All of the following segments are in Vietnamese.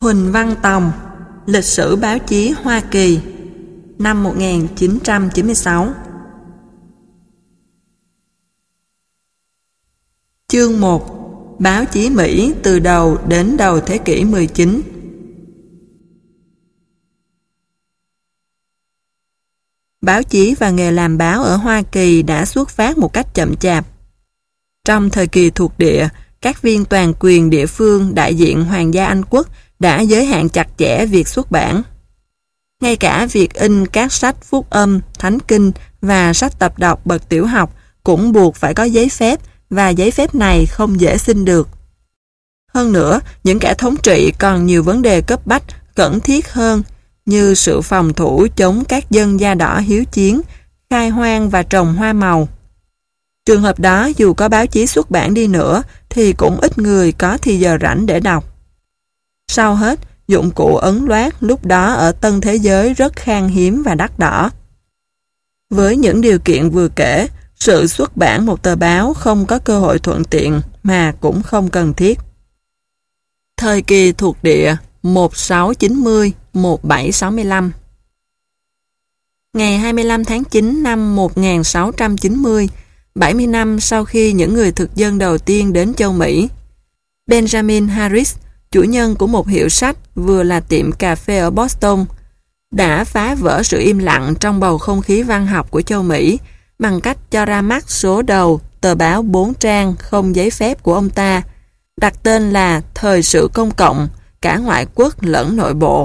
Huỳnh Văn Tòng, Lịch sử báo chí Hoa Kỳ, năm 1996. Chương 1. Báo chí Mỹ từ đầu đến đầu thế kỷ 19. Báo chí và nghề làm báo ở Hoa Kỳ đã xuất phát một cách chậm chạp. Trong thời kỳ thuộc địa, các viên toàn quyền địa phương đại diện Hoàng gia Anh Quốc đã giới hạn chặt chẽ việc xuất bản. Ngay cả việc in các sách phúc âm, thánh kinh và sách tập đọc bậc tiểu học cũng buộc phải có giấy phép, và giấy phép này không dễ xin được. Hơn nữa, những kẻ thống trị còn nhiều vấn đề cấp bách, khẩn thiết hơn, như sự phòng thủ chống các dân da đỏ hiếu chiến, khai hoang và trồng hoa màu. Trường hợp đó, dù có báo chí xuất bản đi nữa, thì cũng ít người có thì giờ rảnh để đọc. Sau hết, dụng cụ ấn loát lúc đó ở Tân Thế Giới rất khan hiếm và đắt đỏ. Với những điều kiện vừa kể, sự xuất bản một tờ báo không có cơ hội thuận tiện mà cũng không cần thiết. Thời kỳ thuộc địa 1690-1765. Ngày 25 tháng 9 năm 1690, 70 năm sau khi những người thực dân đầu tiên đến châu Mỹ, Benjamin Harris, chủ nhân của một hiệu sách vừa là tiệm cà phê ở Boston, đã phá vỡ sự im lặng trong bầu không khí văn học của châu Mỹ bằng cách cho ra mắt số đầu tờ báo 4 trang không giấy phép của ông ta, đặt tên là Thời sự công cộng, cả ngoại quốc lẫn nội bộ.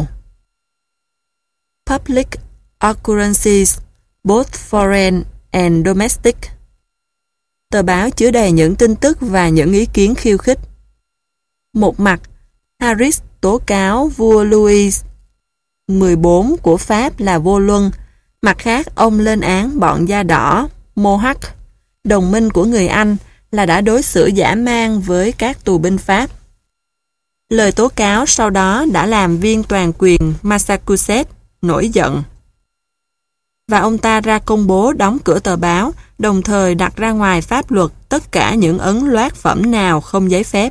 Public Occurrences, both foreign and domestic. Tờ báo chứa đầy những tin tức và những ý kiến khiêu khích. Một mặt, Harris tố cáo vua Louis XIV của Pháp là vô luân. Mặt khác, ông lên án bọn da đỏ, Mohawk, đồng minh của người Anh, là đã đối xử dã man với các tù binh Pháp. Lời tố cáo sau đó đã làm viên toàn quyền Massachusetts nổi giận. Và ông ta ra công bố đóng cửa tờ báo, đồng thời đặt ra ngoài pháp luật tất cả những ấn loát phẩm nào không giấy phép.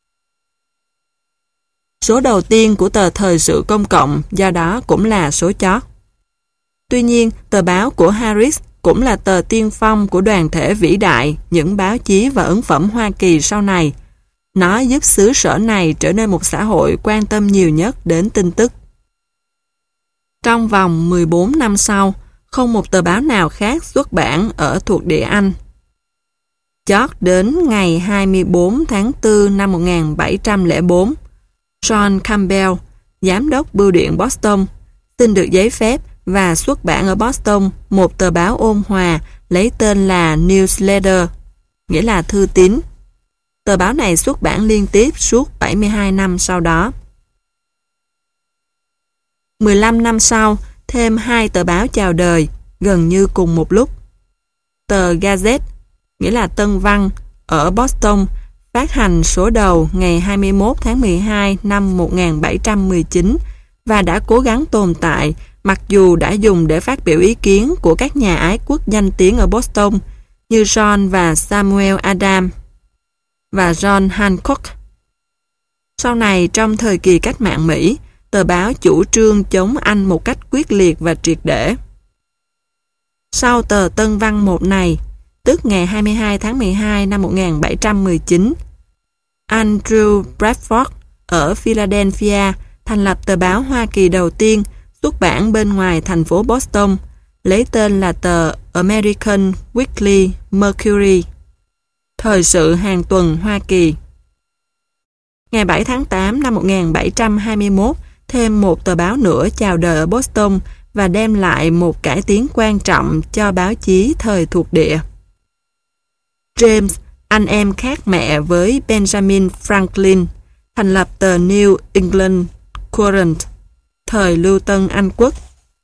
Số đầu tiên của tờ Thời sự công cộng do đó cũng là số chót. Tuy nhiên, tờ báo của Harris cũng là tờ tiên phong của đoàn thể vĩ đại, những báo chí và ấn phẩm Hoa Kỳ sau này. Nó giúp xứ sở này trở nên một xã hội quan tâm nhiều nhất đến tin tức. Trong vòng 14 năm sau, không một tờ báo nào khác xuất bản ở thuộc địa Anh. Chót đến ngày 24 tháng 4 năm 1704, John Campbell, giám đốc bưu điện Boston, xin được giấy phép và xuất bản ở Boston một tờ báo ôn hòa lấy tên là Newsletter, nghĩa là thư tín. Tờ báo này xuất bản liên tiếp suốt 72 năm sau đó. 15 năm sau, thêm hai tờ báo chào đời, gần như cùng một lúc. Tờ Gazette, nghĩa là Tân Văn, ở Boston, phát hành số đầu ngày 21 tháng 12 năm 1719 và đã cố gắng tồn tại mặc dù đã dùng để phát biểu ý kiến của các nhà ái quốc danh tiếng ở Boston như John và Samuel Adams và John Hancock. Sau này, trong thời kỳ cách mạng Mỹ, tờ báo chủ trương chống Anh một cách quyết liệt và triệt để. Sau tờ Tân Văn 1 này, tức ngày 22 tháng 12 năm 1719, Andrew Bradford ở Philadelphia thành lập tờ báo Hoa Kỳ đầu tiên xuất bản bên ngoài thành phố Boston, lấy tên là tờ American Weekly Mercury, Thời sự hàng tuần Hoa Kỳ. Ngày 7 tháng 8 năm 1721, thêm một tờ báo nữa chào đời ở Boston và đem lại một cải tiến quan trọng cho báo chí thời thuộc địa. James, anh em khác mẹ với Benjamin Franklin, thành lập tờ New England Courant, thời lưu tân Anh Quốc.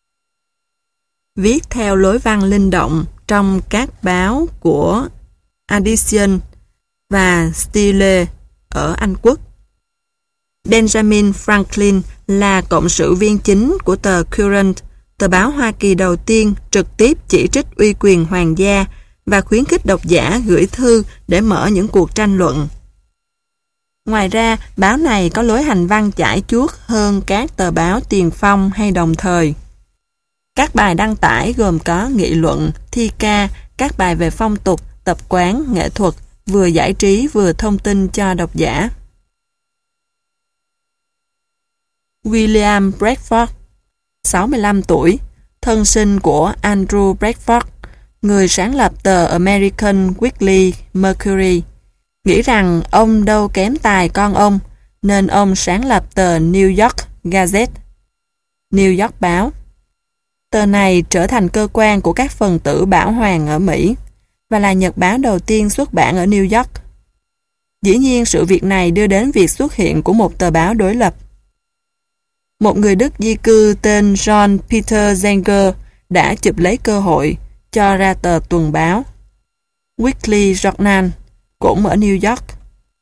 Viết theo lối văn linh động trong các báo của Addison và Steele ở Anh Quốc. Benjamin Franklin là cộng sự viên chính của tờ Courant, tờ báo Hoa Kỳ đầu tiên trực tiếp chỉ trích uy quyền hoàng gia và khuyến khích độc giả gửi thư để mở những cuộc tranh luận. Ngoài ra, báo này có lối hành văn chải chuốt hơn các tờ báo tiền phong hay đồng thời. Các bài đăng tải gồm có nghị luận, thi ca, các bài về phong tục, tập quán, nghệ thuật, vừa giải trí vừa thông tin cho độc giả. William Bradford, 65 tuổi, thân sinh của Andrew Bradford, người sáng lập tờ American Weekly Mercury, nghĩ rằng ông đâu kém tài con ông, nên ông sáng lập tờ New York Gazette, New York báo. Tờ này trở thành cơ quan của các phần tử bảo hoàng ở Mỹ và là nhật báo đầu tiên xuất bản ở New York. Dĩ nhiên, sự việc này đưa đến việc xuất hiện của một tờ báo đối lập. Một người Đức di cư tên John Peter Zenger đã chụp lấy cơ hội cho ra tờ tuần báo Weekly Journal, cũng ở New York.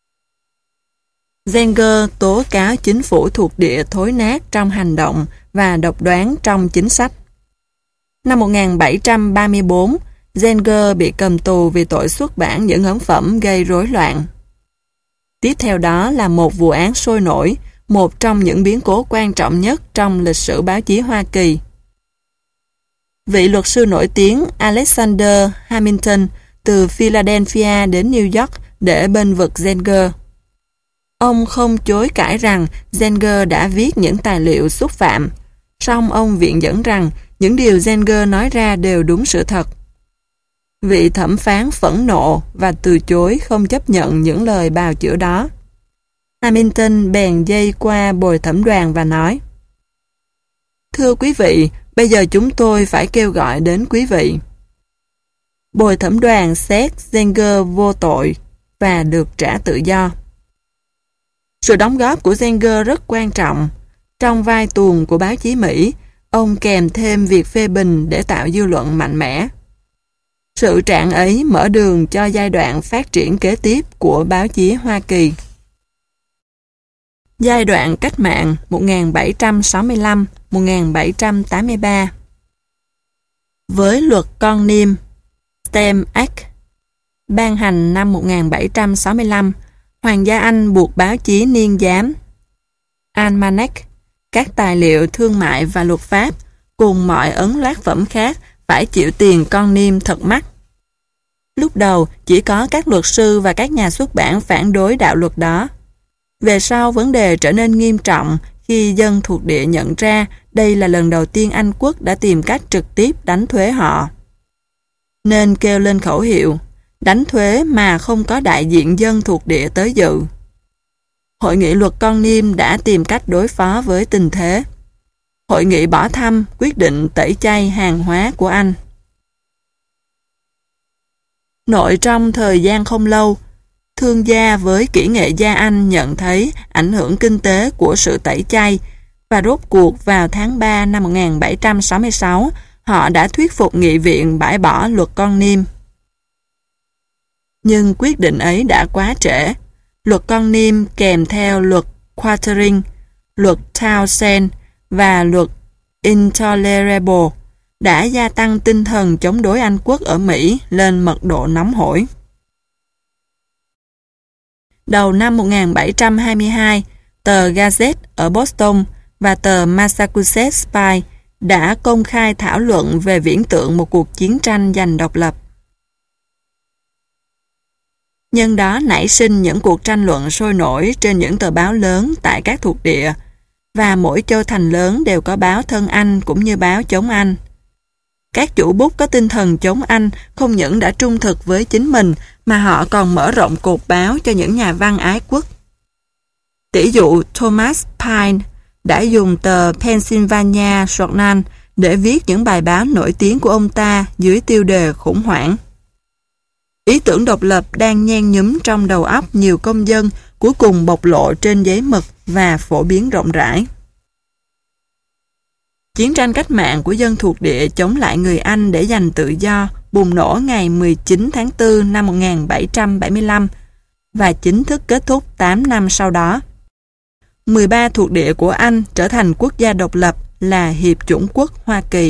Zenger tố cáo chính phủ thuộc địa thối nát trong hành động và độc đoán trong chính sách. Năm 1734, Zenger bị cầm tù vì tội xuất bản những ấn phẩm gây rối loạn. Tiếp theo đó là một vụ án sôi nổi, một trong những biến cố quan trọng nhất trong lịch sử báo chí Hoa Kỳ. Vị luật sư nổi tiếng Alexander Hamilton từ Philadelphia đến New York để bênh vực Zenger. Ông không chối cãi rằng Zenger đã viết những tài liệu xúc phạm, song ông viện dẫn rằng những điều Zenger nói ra đều đúng sự thật. Vị thẩm phán phẫn nộ và từ chối không chấp nhận những lời bào chữa đó. Hamilton bèn dây qua bồi thẩm đoàn và nói: "Thưa quý vị, bây giờ chúng tôi phải kêu gọi đến quý vị." Bồi thẩm đoàn xét Zenger vô tội và được trả tự do. Sự đóng góp của Zenger rất quan trọng. Trong vai tuồng của báo chí Mỹ, ông kèm thêm việc phê bình để tạo dư luận mạnh mẽ. Sự trạng ấy mở đường cho giai đoạn phát triển kế tiếp của báo chí Hoa Kỳ. Giai đoạn cách mạng 1765-1783. Với luật con niêm Stamp Act ban hành năm 1765, Hoàng gia Anh buộc báo chí niên giám Almanac, các tài liệu thương mại và luật pháp cùng mọi ấn loát phẩm khác phải chịu tiền con niêm thật mắc. Lúc đầu chỉ có các luật sư và các nhà xuất bản phản đối đạo luật đó. Về sau, vấn đề trở nên nghiêm trọng khi dân thuộc địa nhận ra đây là lần đầu tiên Anh quốc đã tìm cách trực tiếp đánh thuế họ. Nên kêu lên khẩu hiệu đánh thuế mà không có đại diện dân thuộc địa tới dự. Hội nghị luật con niêm đã tìm cách đối phó với tình thế. Hội nghị bỏ thăm quyết định tẩy chay hàng hóa của Anh. Nội trong thời gian không lâu, thương gia với kỹ nghệ gia Anh nhận thấy ảnh hưởng kinh tế của sự tẩy chay và rốt cuộc vào tháng 3 năm 1766, họ đã thuyết phục nghị viện bãi bỏ luật con niêm. Nhưng quyết định ấy đã quá trễ. Luật con niêm kèm theo luật Quartering, luật Townshend và luật Intolerable đã gia tăng tinh thần chống đối Anh quốc ở Mỹ lên mật độ nóng hổi. Đầu năm 1722, tờ Gazette ở Boston và tờ Massachusetts Spy đã công khai thảo luận về viễn tượng một cuộc chiến tranh giành độc lập. Nhân đó nảy sinh những cuộc tranh luận sôi nổi trên những tờ báo lớn tại các thuộc địa, và mỗi châu thành lớn đều có báo thân Anh cũng như báo chống Anh. Các chủ bút có tinh thần chống Anh không những đã trung thực với chính mình mà họ còn mở rộng cột báo cho những nhà văn ái quốc. Tỷ dụ Thomas Paine đã dùng tờ Pennsylvania Journal để viết những bài báo nổi tiếng của ông ta dưới tiêu đề khủng hoảng. Ý tưởng độc lập đang nhen nhúm trong đầu óc nhiều công dân cuối cùng bộc lộ trên giấy mực và phổ biến rộng rãi. Chiến tranh cách mạng của dân thuộc địa chống lại người Anh để giành tự do bùng nổ ngày 19 tháng 4 năm 1775 và chính thức kết thúc 8 năm sau đó. 13 thuộc địa của Anh trở thành quốc gia độc lập là Hiệp chủng quốc Hoa Kỳ.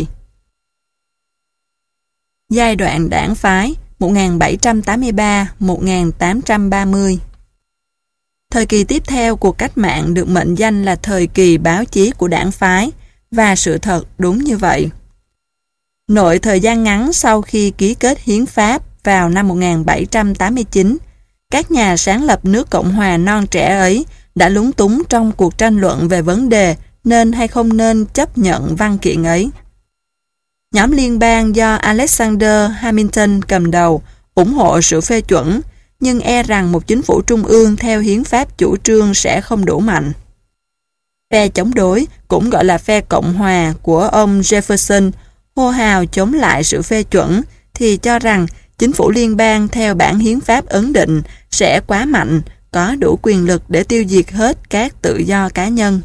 Giai đoạn đảng phái 1783-1830. Thời kỳ tiếp theo cuộc cách mạng được mệnh danh là thời kỳ báo chí của đảng phái, và sự thật đúng như vậy. Nội thời gian ngắn sau khi ký kết hiến pháp vào năm 1789, các nhà sáng lập nước Cộng hòa non trẻ ấy đã lúng túng trong cuộc tranh luận về vấn đề nên hay không nên chấp nhận văn kiện ấy. Nhóm liên bang do Alexander Hamilton cầm đầu ủng hộ sự phê chuẩn, nhưng e rằng một chính phủ trung ương theo hiến pháp chủ trương sẽ không đủ mạnh. Phe chống đối, cũng gọi là phe Cộng hòa của ông Jefferson, hô hào chống lại sự phê chuẩn, thì cho rằng chính phủ liên bang theo bản hiến pháp ấn định sẽ quá mạnh, có đủ quyền lực để tiêu diệt hết các tự do cá nhân.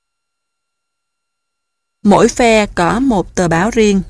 Mỗi phe có một tờ báo riêng.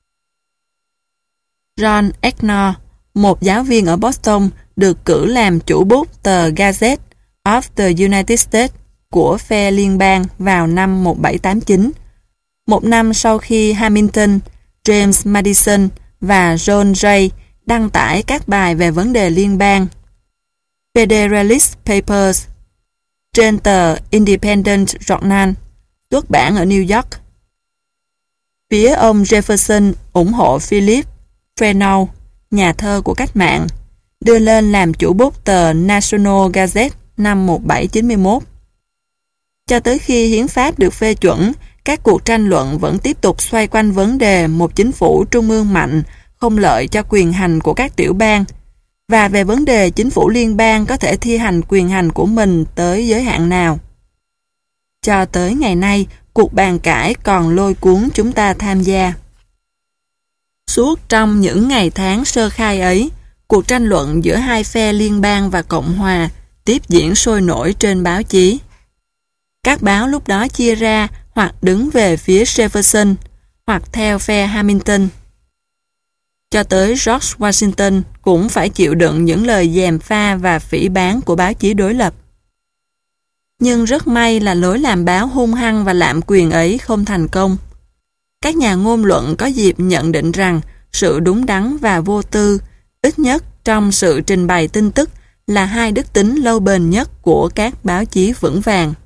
John Ecknor, một giáo viên ở Boston, được cử làm chủ bút tờ Gazette of the United States của phe liên bang vào năm 1789. Một năm sau khi Hamilton, James Madison và John Jay đăng tải các bài về vấn đề liên bang. Federalist Papers trên tờ Independent Journal, xuất bản ở New York. Phía ông Jefferson ủng hộ Philip Freneau, nhà thơ của cách mạng, đưa lên làm chủ bút tờ National Gazette năm 1791. Cho tới khi hiến pháp được phê chuẩn, các cuộc tranh luận vẫn tiếp tục xoay quanh vấn đề một chính phủ trung ương mạnh không lợi cho quyền hành của các tiểu bang, và về vấn đề chính phủ liên bang có thể thi hành quyền hành của mình tới giới hạn nào. Cho tới ngày nay, cuộc bàn cãi còn lôi cuốn chúng ta tham gia. Suốt trong những ngày tháng sơ khai ấy, cuộc tranh luận giữa hai phe liên bang và Cộng hòa tiếp diễn sôi nổi trên báo chí. Các báo lúc đó chia ra hoặc đứng về phía Jefferson, hoặc theo phe Hamilton. Cho tới George Washington cũng phải chịu đựng những lời gièm pha và phỉ báng của báo chí đối lập. Nhưng rất may là lối làm báo hung hăng và lạm quyền ấy không thành công. Các nhà ngôn luận có dịp nhận định rằng sự đúng đắn và vô tư, ít nhất trong sự trình bày tin tức, là hai đức tính lâu bền nhất của các báo chí vững vàng.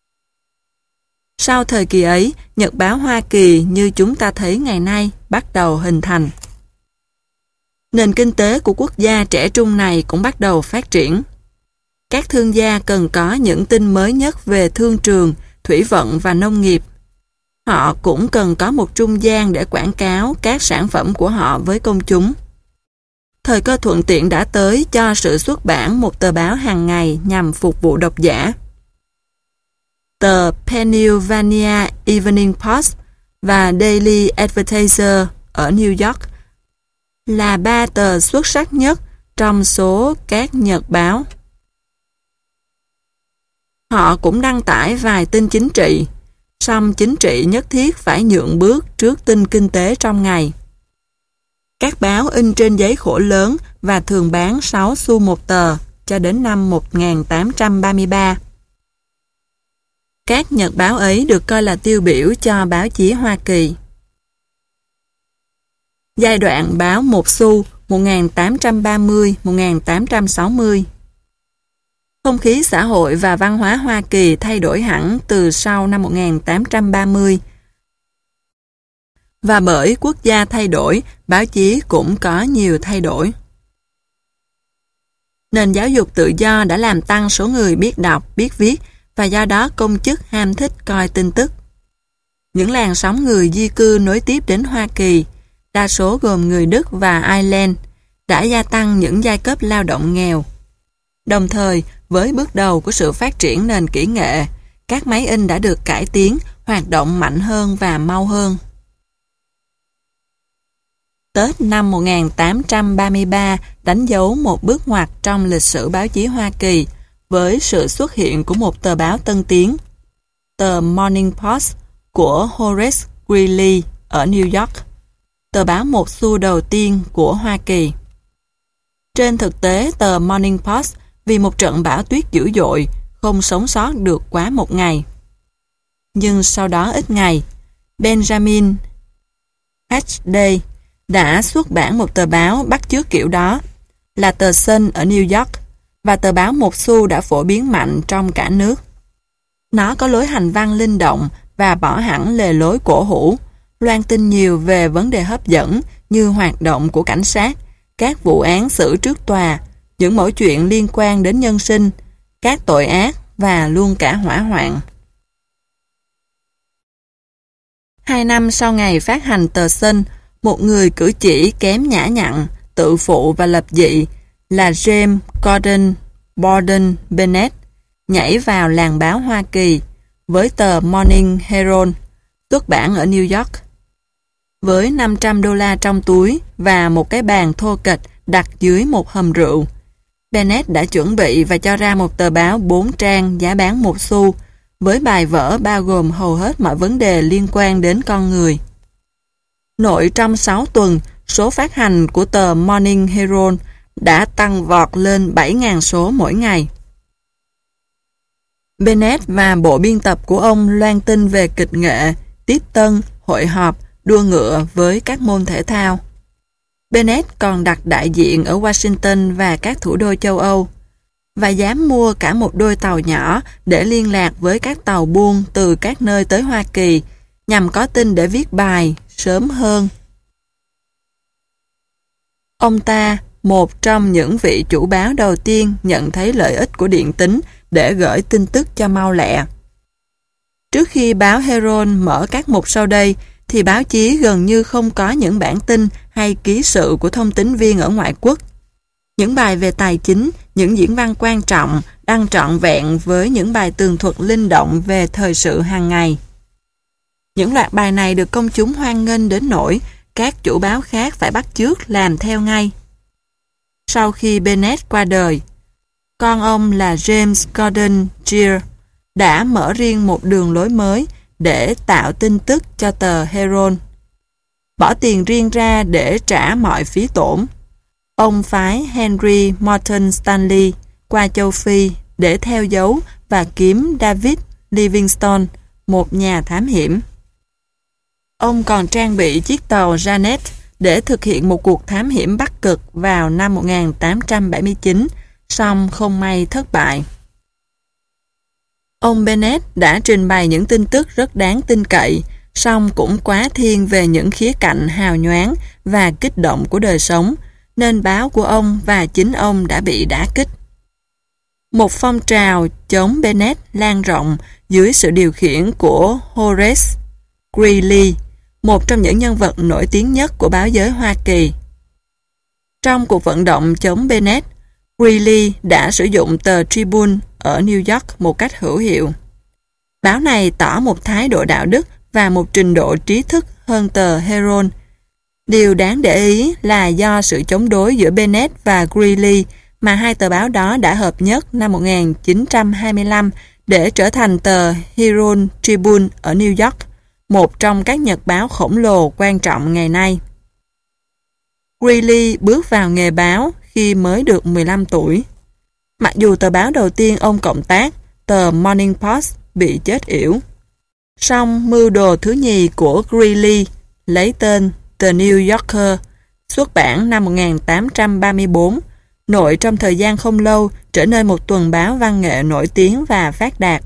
Sau thời kỳ ấy, nhật báo Hoa Kỳ như chúng ta thấy ngày nay bắt đầu hình thành. Nền kinh tế của quốc gia trẻ trung này cũng bắt đầu phát triển. Các thương gia cần có những tin mới nhất về thương trường, thủy vận và nông nghiệp. Họ cũng cần có một trung gian để quảng cáo các sản phẩm của họ với công chúng. Thời cơ thuận tiện đã tới cho sự xuất bản một tờ báo hàng ngày nhằm phục vụ độc giả. Tờ Pennsylvania Evening Post và Daily Advertiser ở New York là ba tờ xuất sắc nhất trong số các nhật báo. Họ cũng đăng tải vài tin chính trị, song chính trị nhất thiết phải nhượng bước trước tin kinh tế trong ngày. Các báo in trên giấy khổ lớn và thường bán 6 xu một tờ cho đến năm 1833. Các nhật báo ấy được coi là tiêu biểu cho báo chí Hoa Kỳ. Giai đoạn báo một xu 1830-1860. Không khí xã hội và văn hóa Hoa Kỳ thay đổi hẳn từ sau năm 1830. Và bởi quốc gia thay đổi, báo chí cũng có nhiều thay đổi. Nền giáo dục tự do đã làm tăng số người biết đọc, biết viết, và do đó công chức ham thích coi tin tức. Những làn sóng người di cư nối tiếp đến Hoa Kỳ, đa số gồm người Đức và Ireland, đã gia tăng những giai cấp lao động nghèo. Đồng thời, với bước đầu của sự phát triển nền kỹ nghệ, các máy in đã được cải tiến, hoạt động mạnh hơn và mau hơn. Tết năm 1833 đánh dấu một bước ngoặt trong lịch sử báo chí Hoa Kỳ với sự xuất hiện của một tờ báo tân tiến, tờ Morning Post của Horace Greeley ở New York, tờ báo một xu đầu tiên của Hoa Kỳ. Trên thực tế, tờ Morning Post vì một trận bão tuyết dữ dội không sống sót được quá một ngày. Nhưng sau đó ít ngày, Benjamin H. Day đã xuất bản một tờ báo bắt chước kiểu đó, là tờ Sun ở New York, và tờ báo một xu đã phổ biến mạnh trong cả nước. Nó có lối hành văn linh động và bỏ hẳn lề lối cổ hủ, loan tin nhiều về vấn đề hấp dẫn như hoạt động của cảnh sát, các vụ án xử trước tòa, những mẩu chuyện liên quan đến nhân sinh, các tội ác và luôn cả hỏa hoạn. 2 năm sau ngày phát hành tờ Sun, một người cử chỉ kém nhã nhặn, tự phụ và lập dị là James Gordon Borden Bennett nhảy vào làng báo Hoa Kỳ với tờ Morning Herald, xuất bản ở New York. Với $500 trong túi và một cái bàn thô kệch đặt dưới một hầm rượu, Bennett đã chuẩn bị và cho ra một tờ báo 4 trang giá bán 1 xu, với bài vở bao gồm hầu hết mọi vấn đề liên quan đến con người. Nội trong 6 tuần, số phát hành của tờ Morning Herald đã tăng vọt lên 7.000 số mỗi ngày. Bennett và bộ biên tập của ông loan tin về kịch nghệ, tiếp tân, hội họp, đua ngựa với các môn thể thao. Bennett còn đặt đại diện ở Washington và các thủ đô châu Âu, và dám mua cả một đôi tàu nhỏ để liên lạc với các tàu buôn từ các nơi tới Hoa Kỳ, nhằm có tin để viết bài sớm hơn. Ông ta, một trong những vị chủ báo đầu tiên nhận thấy lợi ích của điện tín để gửi tin tức cho mau lẹ. Trước khi báo Herald mở các mục sau đây, thì báo chí gần như không có những bản tin hay ký sự của thông tín viên ở ngoại quốc. Những bài về tài chính, những diễn văn quan trọng đăng trọn vẹn với những bài tường thuật linh động về thời sự hàng ngày. Những loạt bài này được công chúng hoan nghênh đến nỗi các chủ báo khác phải bắt chước làm theo ngay. Sau khi Bennett qua đời, con ông là James Gordon Greer đã mở riêng một đường lối mới để tạo tin tức cho tờ Herald. Bỏ tiền riêng ra để trả mọi phí tổn. Ông phái Henry Morton Stanley qua châu Phi để theo dấu và kiếm David Livingstone, một nhà thám hiểm. Ông còn trang bị chiếc tàu Janet để thực hiện một cuộc thám hiểm Bắc Cực vào năm 1879, song không may thất bại. Ông Bennett đã trình bày những tin tức rất đáng tin cậy, song cũng quá thiên về những khía cạnh hào nhoáng và kích động của đời sống, nên báo của ông và chính ông đã bị đả kích. Một phong trào chống Bennett lan rộng dưới sự điều khiển của Horace Greeley, một trong những nhân vật nổi tiếng nhất của báo giới Hoa Kỳ. Trong cuộc vận động chống Bennett, Greeley đã sử dụng tờ Tribune ở New York một cách hữu hiệu. Báo này tỏ một thái độ đạo đức và một trình độ trí thức hơn tờ Herald. Điều đáng để ý là do sự chống đối giữa Bennett và Greeley mà hai tờ báo đó đã hợp nhất năm 1925 để trở thành tờ Herald Tribune ở New York, một trong các nhật báo khổng lồ quan trọng ngày nay. Greeley bước vào nghề báo khi mới được 15 tuổi. Mặc dù tờ báo đầu tiên ông cộng tác, tờ Morning Post, bị chết yểu. Song mưu đồ thứ nhì của Greeley, lấy tên The New Yorker, xuất bản năm 1834, nội trong thời gian không lâu trở nên một tuần báo văn nghệ nổi tiếng và phát đạt.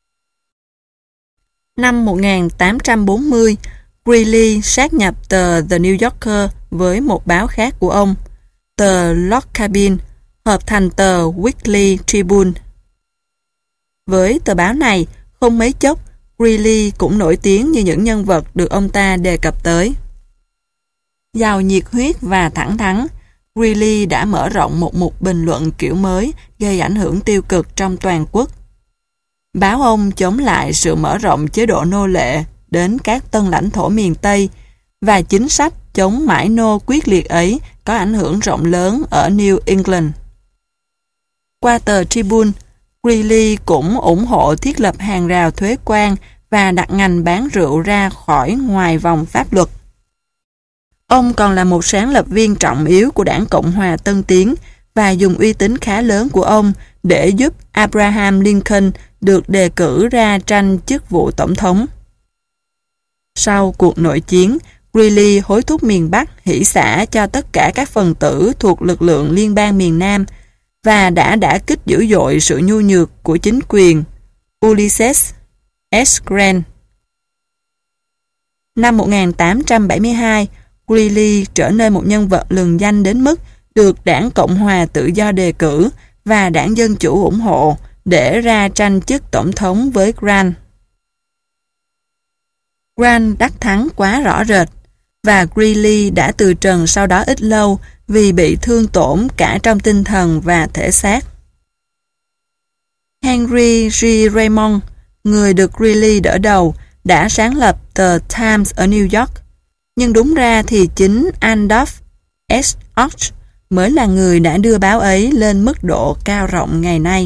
Năm 1840, Greeley sát nhập tờ The New Yorker với một báo khác của ông, tờ Log Cabin, hợp thành tờ Weekly Tribune. Với tờ báo này, không mấy chốc, Greeley cũng nổi tiếng như những nhân vật được ông ta đề cập tới. Giàu nhiệt huyết và thẳng thắn, Greeley đã mở rộng một mục bình luận kiểu mới gây ảnh hưởng tiêu cực trong toàn quốc. Báo ông chống lại sự mở rộng chế độ nô lệ đến các tân lãnh thổ miền Tây, và chính sách chống mãi nô quyết liệt ấy có ảnh hưởng rộng lớn ở New England. Qua tờ Tribune, Greeley cũng ủng hộ thiết lập hàng rào thuế quan và đặt ngành bán rượu ra khỏi ngoài vòng pháp luật. Ông còn là một sáng lập viên trọng yếu của đảng Cộng hòa Tân Tiến và dùng uy tín khá lớn của ông để giúp Abraham Lincoln được đề cử ra tranh chức vụ tổng thống. Sau cuộc nội chiến, Greeley hối thúc miền Bắc hỷ xả cho tất cả các phần tử thuộc lực lượng liên bang miền Nam, và đã kích dữ dội sự nhu nhược của chính quyền Ulysses S. Grant. Năm 1872, Greeley trở nên một nhân vật lừng danh đến mức được Đảng Cộng hòa Tự do đề cử và Đảng Dân Chủ ủng hộ để ra tranh chức tổng thống với Grant. Grant đắc thắng quá rõ rệt, và Greeley đã từ trần sau đó ít lâu vì bị thương tổn cả trong tinh thần và thể xác. Henry G. Raymond, người được Greeley đỡ đầu, đã sáng lập tờ Times ở New York, nhưng đúng ra thì chính Adolph S. Och mới là người đã đưa báo ấy lên mức độ cao rộng ngày nay.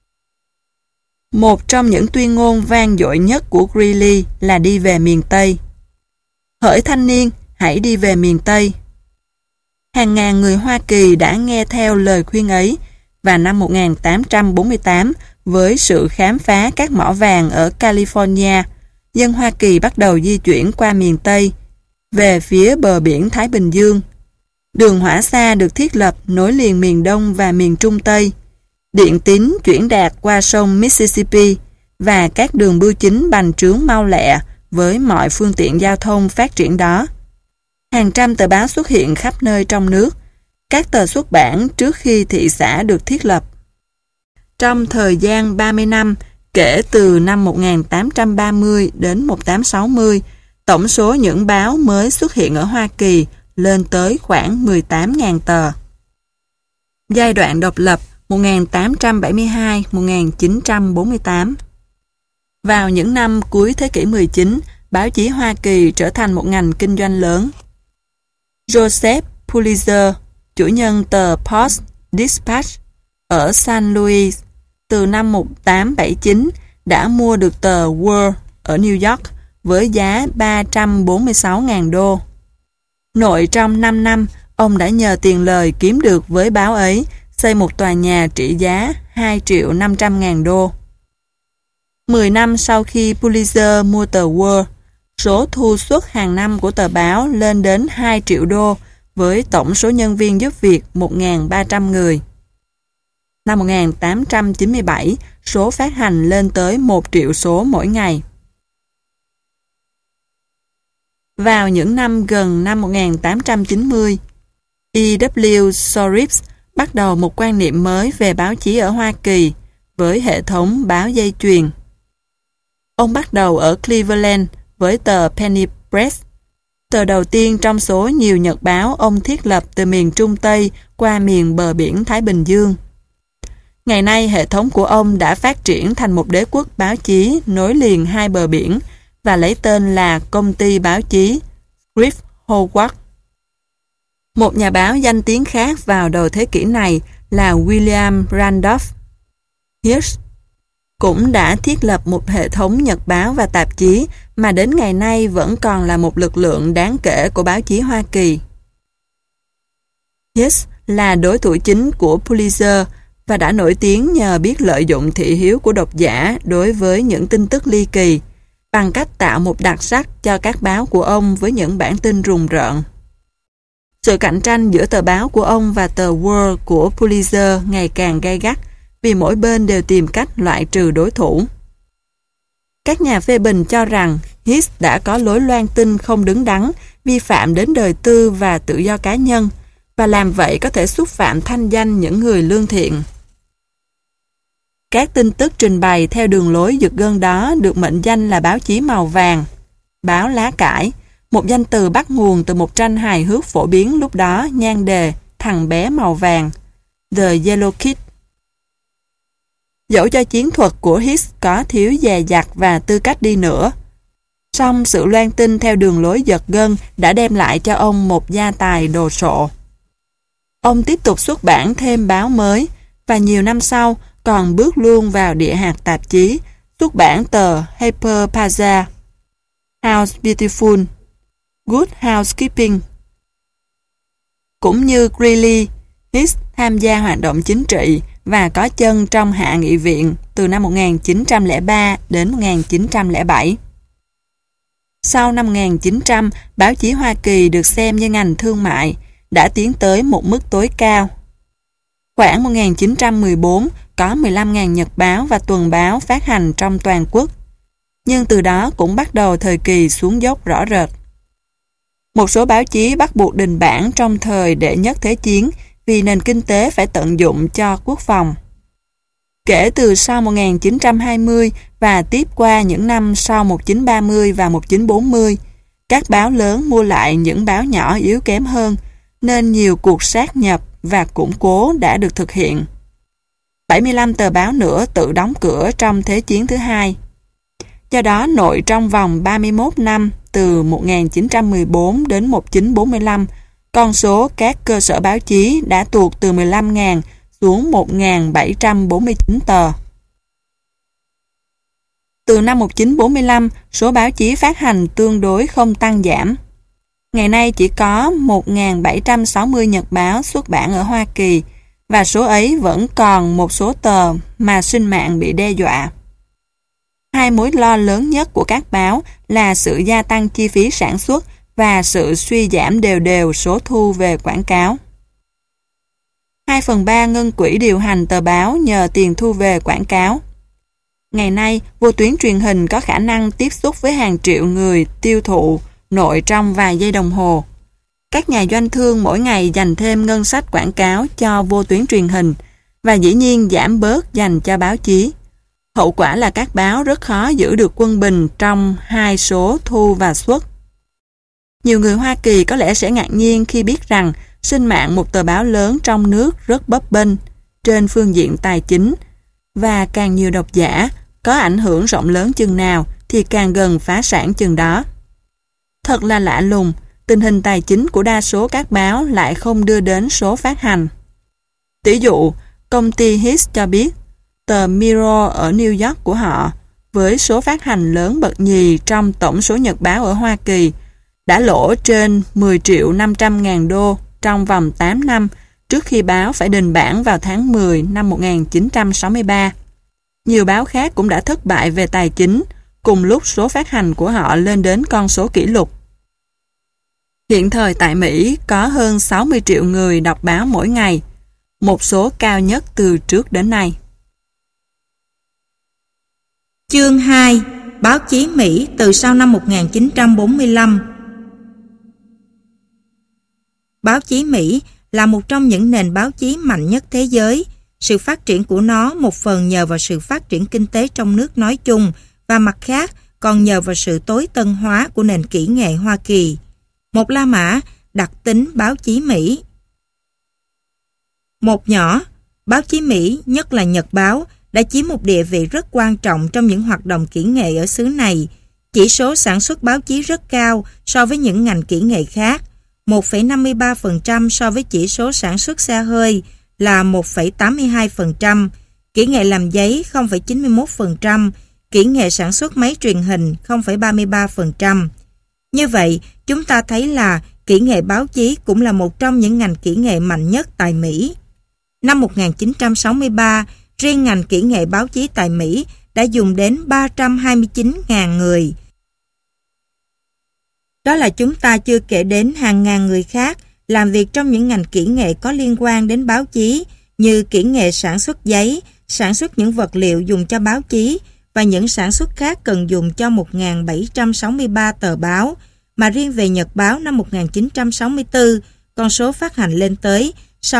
Một trong những tuyên ngôn vang dội nhất của Greeley là đi về miền Tây. Hỡi thanh niên, hãy đi về miền Tây. Hàng ngàn người Hoa Kỳ đã nghe theo lời khuyên ấy, và năm 1848, với sự khám phá các mỏ vàng ở California, dân Hoa Kỳ bắt đầu di chuyển qua miền Tây, về phía bờ biển Thái Bình Dương. Đường hỏa xa được thiết lập nối liền miền Đông và miền Trung Tây. Điện tín chuyển đạt qua sông Mississippi và các đường bưu chính bành trướng mau lẹ với mọi phương tiện giao thông phát triển đó. Hàng trăm tờ báo xuất hiện khắp nơi trong nước, các tờ xuất bản trước khi thị xã được thiết lập. Trong thời gian 30 năm, kể từ năm 1830 đến 1860, tổng số những báo mới xuất hiện ở Hoa Kỳ lên tới khoảng 18.000 tờ. Giai đoạn độc lập 1872-1948. Vào những năm cuối thế kỷ 19, báo chí Hoa Kỳ trở thành một ngành kinh doanh lớn. Joseph Pulitzer, chủ nhân tờ Post-Dispatch ở San Luis, từ năm 1879 đã mua được tờ World ở New York với giá 346.000 đô. Nội trong 5 năm, ông đã nhờ tiền lời kiếm được với báo ấy xây một tòa nhà trị giá 2.500.000 đô. 10 năm sau khi Pulitzer mua tờ World, số thu xuất hàng năm của tờ báo lên đến 2 triệu đô với tổng số nhân viên giúp việc 1.300 người. Năm 1897, số phát hành lên tới 1 triệu số mỗi ngày. Vào những năm gần năm 1890, E.W. Sorips bắt đầu một quan niệm mới về báo chí ở Hoa Kỳ với hệ thống báo dây chuyền. Ông bắt đầu ở Cleveland với tờ Penny Press, tờ đầu tiên trong số nhiều nhật báo ông thiết lập từ miền Trung Tây qua miền bờ biển Thái Bình Dương. Ngày nay, hệ thống của ông đã phát triển thành một đế quốc báo chí nối liền hai bờ biển và lấy tên là Công ty Báo chí Scripps Howard. Một nhà báo danh tiếng khác vào đầu thế kỷ này là William Randolph Hearst cũng đã thiết lập một hệ thống nhật báo và tạp chí mà đến ngày nay vẫn còn là một lực lượng đáng kể của báo chí Hoa Kỳ. Hearst là đối thủ chính của Pulitzer và đã nổi tiếng nhờ biết lợi dụng thị hiếu của độc giả đối với những tin tức ly kỳ bằng cách tạo một đặc sắc cho các báo của ông với những bản tin rùng rợn. Sự cạnh tranh giữa tờ báo của ông và tờ World của Pulitzer ngày càng gay gắt vì mỗi bên đều tìm cách loại trừ đối thủ. Các nhà phê bình cho rằng Hearst đã có lối loan tin không đứng đắn, vi phạm đến đời tư và tự do cá nhân, và làm vậy có thể xúc phạm thanh danh những người lương thiện. Các tin tức trình bày theo đường lối giật gân đó được mệnh danh là báo chí màu vàng, báo lá cải, một danh từ bắt nguồn từ một tranh hài hước phổ biến lúc đó nhan đề Thằng bé màu vàng, The Yellow Kid. Dẫu cho chiến thuật của Hearst có thiếu dè dặt và tư cách đi nữa, song sự loan tin theo đường lối giật gân đã đem lại cho ông một gia tài đồ sộ. Ông tiếp tục xuất bản thêm báo mới và nhiều năm sau còn bước luôn vào địa hạt tạp chí, xuất bản tờ Harper Bazaar, House Beautiful, Good Housekeeping. Cũng như Greeley, Hearst tham gia hoạt động chính trị và có chân trong Hạ nghị viện từ năm 1903 đến 1907. Sau năm 1900, báo chí Hoa Kỳ được xem như ngành thương mại, đã tiến tới một mức tối cao. Khoảng 1914 có 15.000 nhật báo và tuần báo phát hành trong toàn quốc. Nhưng từ đó cũng bắt đầu thời kỳ xuống dốc rõ rệt. Một số báo chí bắt buộc đình bản trong thời đệ nhất thế chiến vì nền kinh tế phải tận dụng cho quốc phòng. Kể từ sau 1920 và tiếp qua những năm sau 1930 và 1940, các báo lớn mua lại những báo nhỏ yếu kém hơn, nên nhiều cuộc sát nhập và củng cố đã được thực hiện. 75 tờ báo nữa tự đóng cửa trong Thế chiến thứ hai. Do đó, nội trong vòng 31 năm từ 1914 đến 1945, con số các cơ sở báo chí đã tuột từ 15.000 xuống 1.749 tờ. Từ năm 1945, số báo chí phát hành tương đối không tăng giảm. Ngày nay chỉ có 1.760 nhật báo xuất bản ở Hoa Kỳ, và số ấy vẫn còn một số tờ mà sinh mạng bị đe dọa. Hai mối lo lớn nhất của các báo là sự gia tăng chi phí sản xuất và sự suy giảm đều đều số thu về quảng cáo. 2/3 ngân quỹ điều hành tờ báo nhờ tiền thu về quảng cáo. Ngày nay, vô tuyến truyền hình có khả năng tiếp xúc với hàng triệu người tiêu thụ nội trong vài giây đồng hồ. Các nhà doanh thương mỗi ngày dành thêm ngân sách quảng cáo cho vô tuyến truyền hình và dĩ nhiên giảm bớt dành cho báo chí. Hậu quả là các báo rất khó giữ được quân bình trong hai số thu và xuất. Nhiều người Hoa Kỳ có lẽ sẽ ngạc nhiên khi biết rằng sinh mạng một tờ báo lớn trong nước rất bấp bênh trên phương diện tài chính, và càng nhiều độc giả có ảnh hưởng rộng lớn chừng nào thì càng gần phá sản chừng đó. Thật là lạ lùng, tình hình tài chính của đa số các báo lại không đưa đến số phát hành. Tỷ dụ, công ty Hearst cho biết, tờ Mirror ở New York của họ, với số phát hành lớn bậc nhì trong tổng số nhật báo ở Hoa Kỳ, đã lỗ trên 10.500.000 đô trong vòng 8 năm trước khi báo phải đình bản vào tháng 10 năm 1963. Nhiều báo khác cũng đã thất bại về tài chính, cùng lúc số phát hành của họ lên đến con số kỷ lục. Hiện thời tại Mỹ có hơn 60 triệu người đọc báo mỗi ngày, một số cao nhất từ trước đến nay. Chương 2. Báo chí Mỹ từ sau năm 1945. Báo chí Mỹ là một trong những nền báo chí mạnh nhất thế giới. Sự phát triển của nó một phần nhờ vào sự phát triển kinh tế trong nước nói chung, và mặt khác còn nhờ vào sự tối tân hóa của nền kỹ nghệ Hoa Kỳ. Một La Mã, đặc tính báo chí Mỹ. Một nhỏ, báo chí Mỹ, nhất là nhật báo, đã chiếm một địa vị rất quan trọng trong những hoạt động kỹ nghệ ở xứ này. Chỉ số sản xuất báo chí rất cao so với những ngành kỹ nghệ khác, 1,53% so với chỉ số sản xuất xe hơi là 1,82%, kỹ nghệ làm giấy 0,91%, kỹ nghệ sản xuất máy truyền hình 0,33%. Như vậy, chúng ta thấy là kỹ nghệ báo chí cũng là một trong những ngành kỹ nghệ mạnh nhất tại Mỹ. Năm 1963, riêng ngành kỹ nghệ báo chí tại Mỹ đã dùng đến 329.000 người. Đó là chúng ta chưa kể đến hàng ngàn người khác làm việc trong những ngành kỹ nghệ có liên quan đến báo chí, như kỹ nghệ sản xuất giấy, sản xuất những vật liệu dùng cho báo chí và những sản xuất khác cần dùng cho 1.763 tờ báo, mà riêng về nhật báo năm 1964, con số phát hành lên tới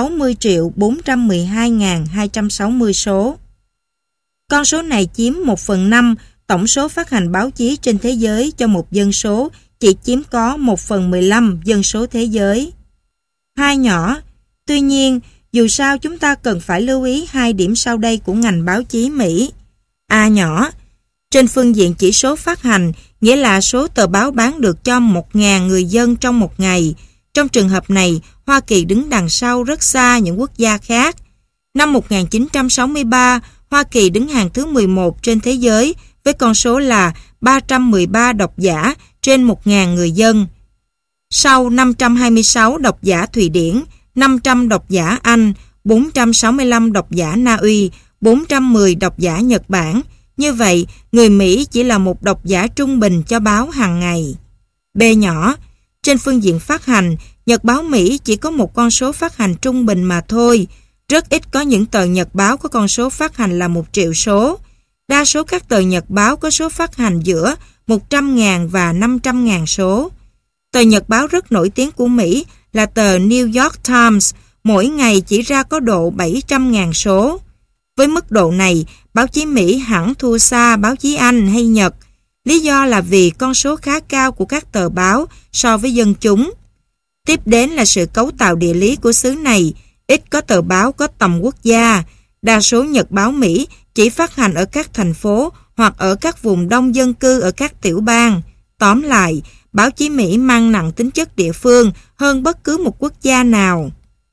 60.412.260 số. Con số này chiếm 1/5 tổng số phát hành báo chí trên thế giới cho một dân số chỉ chiếm có 1/15 dân số thế giới. Hai nhỏ. Tuy nhiên, dù sao chúng ta cần phải lưu ý hai điểm sau đây của ngành báo chí Mỹ. A nhỏ. Trên phương diện chỉ số phát hành, nghĩa là số tờ báo bán được cho 1.000 người dân trong một ngày. Trong trường hợp này, Hoa Kỳ đứng đằng sau rất xa những quốc gia khác. Năm 1963, Hoa Kỳ đứng hàng thứ 11 trên thế giới với con số là 313 độc giả trên 1.000 người dân. Sau 526 độc giả Thụy Điển, 500 độc giả Anh, 465 độc giả Na Uy, 410 độc giả Nhật Bản. Như vậy, người Mỹ chỉ là một độc giả trung bình cho báo hàng ngày. B nhỏ. Trên phương diện phát hành, nhật báo Mỹ chỉ có một con số phát hành trung bình mà thôi. Rất ít có những tờ nhật báo có con số phát hành là 1 triệu số. Đa số các tờ nhật báo có số phát hành giữa 100.000 và 500.000 số. Tờ nhật báo rất nổi tiếng của Mỹ là tờ New York Times, mỗi ngày chỉ ra có độ 700.000 số. Với mức độ này, báo chí Mỹ hẳn thua xa báo chí Anh hay Nhật. Lý do là vì con số khá cao của các tờ báo so với dân chúng. Tiếp đến là sự cấu tạo địa lý của xứ này, ít có tờ báo có tầm quốc gia. Đa số nhật báo Mỹ chỉ phát hành ở các thành phố hoặc ở các vùng đông dân cư ở các tiểu bang. Tóm lại, báo chí Mỹ mang nặng tính chất địa phương hơn bất cứ một quốc gia nào.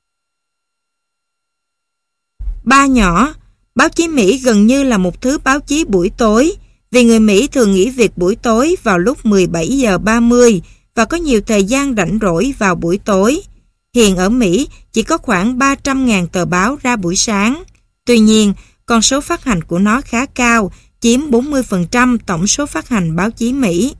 3 nhỏ, báo chí Mỹ gần như là một thứ báo chí buổi tối, vì người Mỹ thường nghỉ việc buổi tối vào lúc 17 giờ 30 và có nhiều thời gian rảnh rỗi vào buổi tối. Hiện ở Mỹ chỉ có khoảng 300.000 tờ báo ra buổi sáng. Tuy nhiên, con số phát hành của nó khá cao, chiếm 40% tổng số phát hành báo chí Mỹ.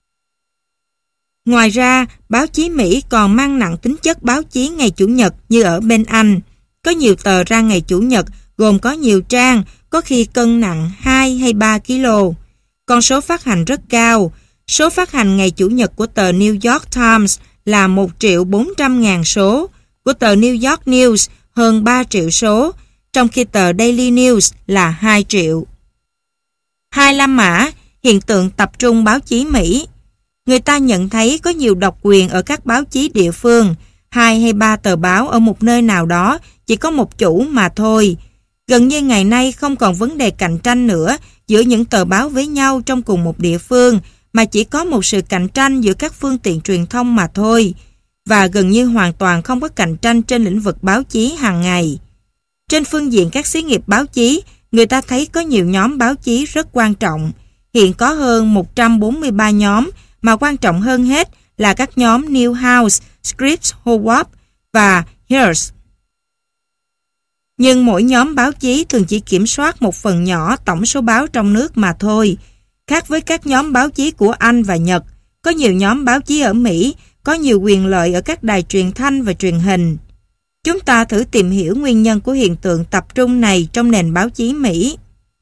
Ngoài ra, báo chí Mỹ còn mang nặng tính chất báo chí ngày Chủ nhật như ở bên Anh. Có nhiều tờ ra ngày Chủ nhật gồm có nhiều trang, có khi cân nặng 2 hay 3 kg. Con số phát hành rất cao. Số phát hành ngày Chủ nhật của tờ New York Times là 1.400.000 số, của tờ New York News hơn 3 triệu số, trong khi tờ Daily News là 2 triệu. 2 La Mã, hiện tượng tập trung báo chí Mỹ. Người ta nhận thấy có nhiều độc quyền ở các báo chí địa phương, 2 hay 3 tờ báo ở một nơi nào đó chỉ có một chủ mà thôi. Gần như ngày nay không còn vấn đề cạnh tranh nữa giữa những tờ báo với nhau trong cùng một địa phương, mà chỉ có một sự cạnh tranh giữa các phương tiện truyền thông mà thôi, và gần như hoàn toàn không có cạnh tranh trên lĩnh vực báo chí hàng ngày. Trên phương diện các xí nghiệp báo chí, người ta thấy có nhiều nhóm báo chí rất quan trọng. Hiện có hơn 143 nhóm, mà quan trọng hơn hết là các nhóm Newhouse, Scripps, Howard và Hearst. Nhưng mỗi nhóm báo chí thường chỉ kiểm soát một phần nhỏ tổng số báo trong nước mà thôi. Khác với các nhóm báo chí của Anh và Nhật, có nhiều nhóm báo chí ở Mỹ có nhiều quyền lợi ở các đài truyền thanh và truyền hình. Chúng ta thử tìm hiểu nguyên nhân của hiện tượng tập trung này trong nền báo chí Mỹ.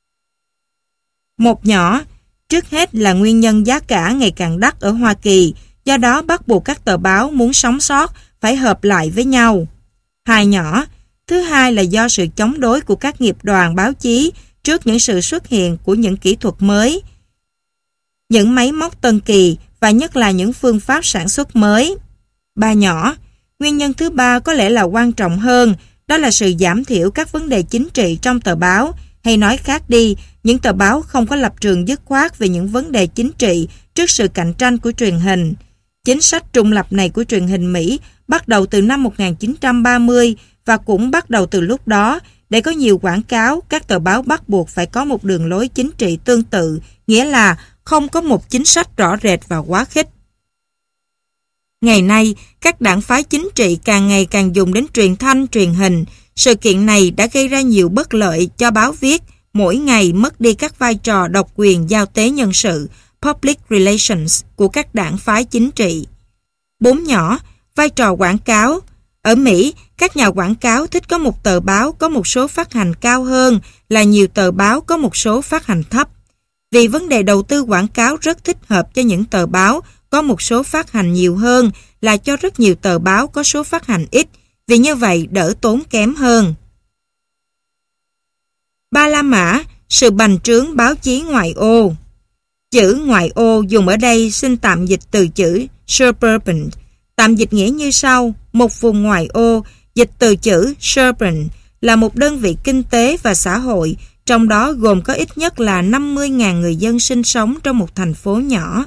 Một nhỏ, trước hết là nguyên nhân giá cả ngày càng đắt ở Hoa Kỳ, do đó bắt buộc các tờ báo muốn sống sót phải hợp lại với nhau. 2 nhỏ, thứ hai là do sự chống đối của các nghiệp đoàn báo chí trước những sự xuất hiện của những kỹ thuật mới, những máy móc tân kỳ và nhất là những phương pháp sản xuất mới. 3 nhỏ, nguyên nhân thứ ba có lẽ là quan trọng hơn, đó là sự giảm thiểu các vấn đề chính trị trong tờ báo, hay nói khác đi, những tờ báo không có lập trường dứt khoát về những vấn đề chính trị trước sự cạnh tranh của truyền hình. Chính sách trung lập này của truyền hình Mỹ bắt đầu từ năm 1930 và cũng bắt đầu từ lúc đó. Để có nhiều quảng cáo, các tờ báo bắt buộc phải có một đường lối chính trị tương tự, nghĩa là không có một chính sách rõ rệt và quá khích. Ngày nay, các đảng phái chính trị càng ngày càng dùng đến truyền thanh, truyền hình. Sự kiện này đã gây ra nhiều bất lợi cho báo viết, mỗi ngày mất đi các vai trò độc quyền giao tế nhân sự, public relations của các đảng phái chính trị. 4 nhỏ, vai trò quảng cáo. Ở Mỹ, các nhà quảng cáo thích có một tờ báo có một số phát hành cao hơn là nhiều tờ báo có một số phát hành thấp. Vì vấn đề đầu tư quảng cáo rất thích hợp cho những tờ báo có một số phát hành nhiều hơn là cho rất nhiều tờ báo có số phát hành ít, vì như vậy đỡ tốn kém hơn. 3 La Mã, sự bành trướng báo chí ngoại ô. Chữ ngoại ô dùng ở đây xin tạm dịch từ chữ suburban. Tạm dịch nghĩa như sau: một vùng ngoại ô, dịch từ chữ suburban là một đơn vị kinh tế và xã hội, trong đó gồm có ít nhất là 50.000 người dân sinh sống trong một thành phố nhỏ.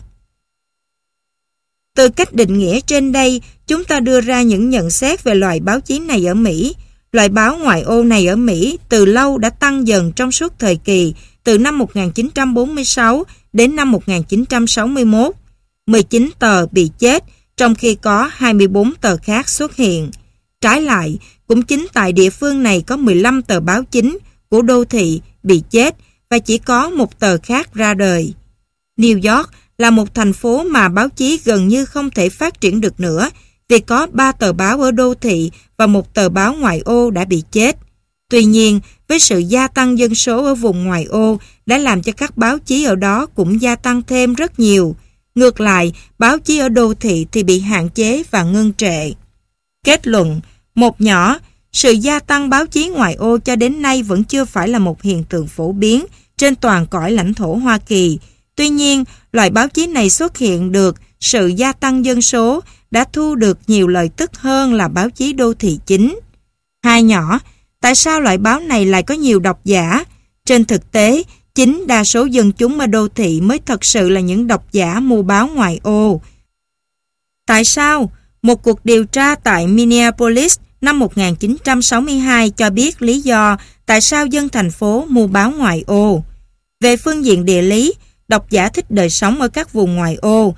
Từ cách định nghĩa trên đây, chúng ta đưa ra những nhận xét về loại báo chí này ở Mỹ. Loại báo ngoại ô này ở Mỹ từ lâu đã tăng dần trong suốt thời kỳ từ năm 1946 đến năm 1961. 19 tờ bị chết, trong khi có 24 tờ khác xuất hiện. Trái lại, cũng chính tại địa phương này có 15 tờ báo chính của đô thị bị chết và chỉ có một tờ khác ra đời. New York là một thành phố mà báo chí gần như không thể phát triển được nữa vì có 3 tờ báo ở đô thị và một tờ báo ngoại ô đã bị chết. Tuy nhiên, với sự gia tăng dân số ở vùng ngoại ô đã làm cho các báo chí ở đó cũng gia tăng thêm rất nhiều. Ngược lại, báo chí ở đô thị thì bị hạn chế và ngưng trệ. Kết luận, một nhỏ, sự gia tăng báo chí ngoại ô cho đến nay vẫn chưa phải là một hiện tượng phổ biến trên toàn cõi lãnh thổ Hoa Kỳ. Tuy nhiên, loại báo chí này xuất hiện được sự gia tăng dân số đã thu được nhiều lợi tức hơn là báo chí đô thị chính. Hai nhỏ, tại sao loại báo này lại có nhiều độc giả? Trên thực tế, chính đa số dân chúng ở đô thị mới thật sự là những độc giả mua báo ngoại ô. Tại sao? Một cuộc điều tra tại Minneapolis năm 1962 cho biết lý do tại sao dân thành phố mua báo ngoại ô. Về phương diện địa lý, độc giả thích đời sống ở các vùng ngoại ô.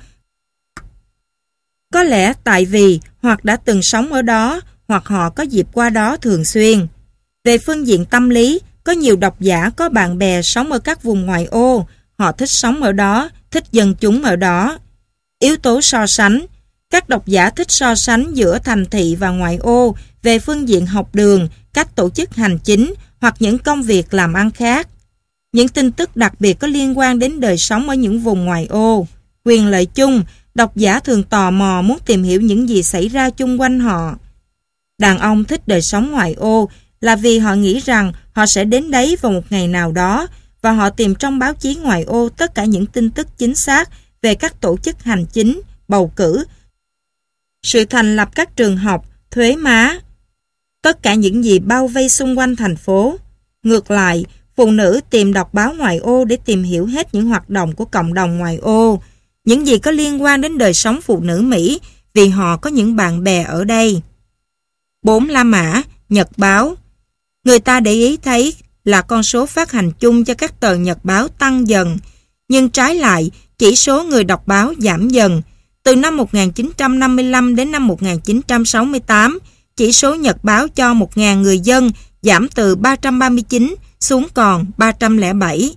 Có lẽ tại vì hoặc đã từng sống ở đó hoặc họ có dịp qua đó thường xuyên. Về phương diện tâm lý, có nhiều độc giả có bạn bè sống ở các vùng ngoại ô, họ thích sống ở đó, thích dân chúng ở đó. Yếu tố so sánh, các độc giả thích so sánh giữa thành thị và ngoại ô về phương diện học đường, cách tổ chức hành chính hoặc những công việc làm ăn khác. Những tin tức đặc biệt có liên quan đến đời sống ở những vùng ngoại ô. Quyền lợi chung, độc giả thường tò mò muốn tìm hiểu những gì xảy ra chung quanh họ. Đàn ông thích đời sống ngoại ô là vì họ nghĩ rằng họ sẽ đến đấy vào một ngày nào đó và họ tìm trong báo chí ngoại ô tất cả những tin tức chính xác về các tổ chức hành chính, bầu cử, sự thành lập các trường học, thuế má, tất cả những gì bao vây xung quanh thành phố. Ngược lại, phụ nữ tìm đọc báo ngoại ô để tìm hiểu hết những hoạt động của cộng đồng ngoại ô, những gì có liên quan đến đời sống phụ nữ Mỹ vì họ có những bạn bè ở đây. 4. La Mã, nhật báo. Người ta để ý thấy là con số phát hành chung cho các tờ nhật báo tăng dần, nhưng trái lại, chỉ số người đọc báo giảm dần. Từ năm 1955 đến năm 1968, chỉ số nhật báo cho 1.000 người dân giảm từ 339 xuống còn 307.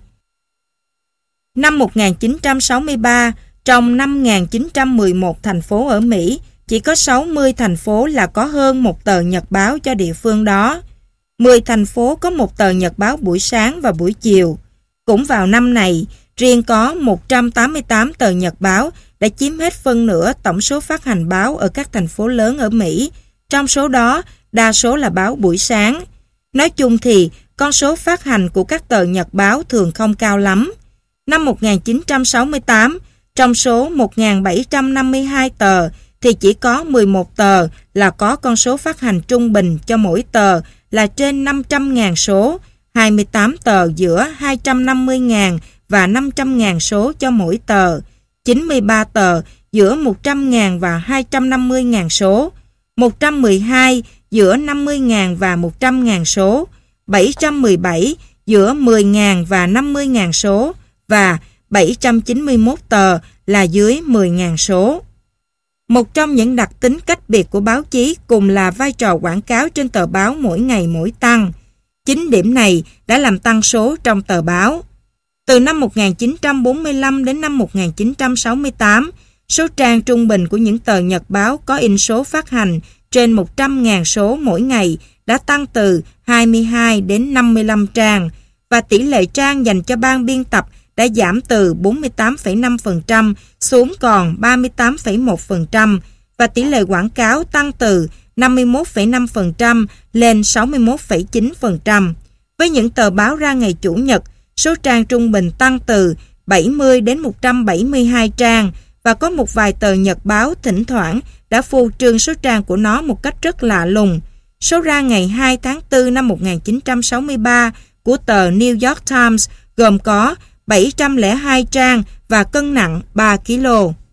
Năm 1963, trong 5.911 thành phố ở Mỹ, chỉ có 60 thành phố là có hơn một tờ nhật báo cho địa phương đó. 10 thành phố có một tờ nhật báo buổi sáng và buổi chiều. Cũng vào năm này, riêng có 188 tờ nhật báo đã chiếm hết phân nửa tổng số phát hành báo ở các thành phố lớn ở Mỹ. Trong số đó, đa số là báo buổi sáng. Nói chung thì, con số phát hành của các tờ nhật báo thường không cao lắm. Năm 1968, trong số 1.752 tờ, thì chỉ có 11 tờ là có con số phát hành trung bình cho mỗi tờ là trên 500.000 số, 28 tờ giữa 250.000 và 500.000 số cho mỗi tờ, 93 tờ giữa 100.000 và 250.000 số, 112 giữa 50.000 và 100.000 số, 717 giữa 10.000 và 50.000 số và 791 tờ là dưới 10.000 số. Một trong những đặc tính cách biệt của báo chí cùng là vai trò quảng cáo trên tờ báo mỗi ngày mỗi tăng. Chính điểm này đã làm tăng số trong tờ báo. Từ năm 1945 đến năm 1968, số trang trung bình của những tờ nhật báo có in số phát hành trên 100.000 số mỗi ngày đã tăng từ 22 đến 55 trang và tỷ lệ trang dành cho ban biên tập đã giảm từ 48,5% xuống còn 38,1% và tỷ lệ quảng cáo tăng từ 51,5% lên 61,9%. Với những tờ báo ra ngày Chủ nhật, số trang trung bình tăng từ 70 đến 172 trang và có một vài tờ nhật báo thỉnh thoảng đã phô trương số trang của nó một cách rất lạ lùng. Số ra ngày 2 tháng 4 năm 1963 của tờ New York Times gồm có 702 trang và cân nặng 3 kg.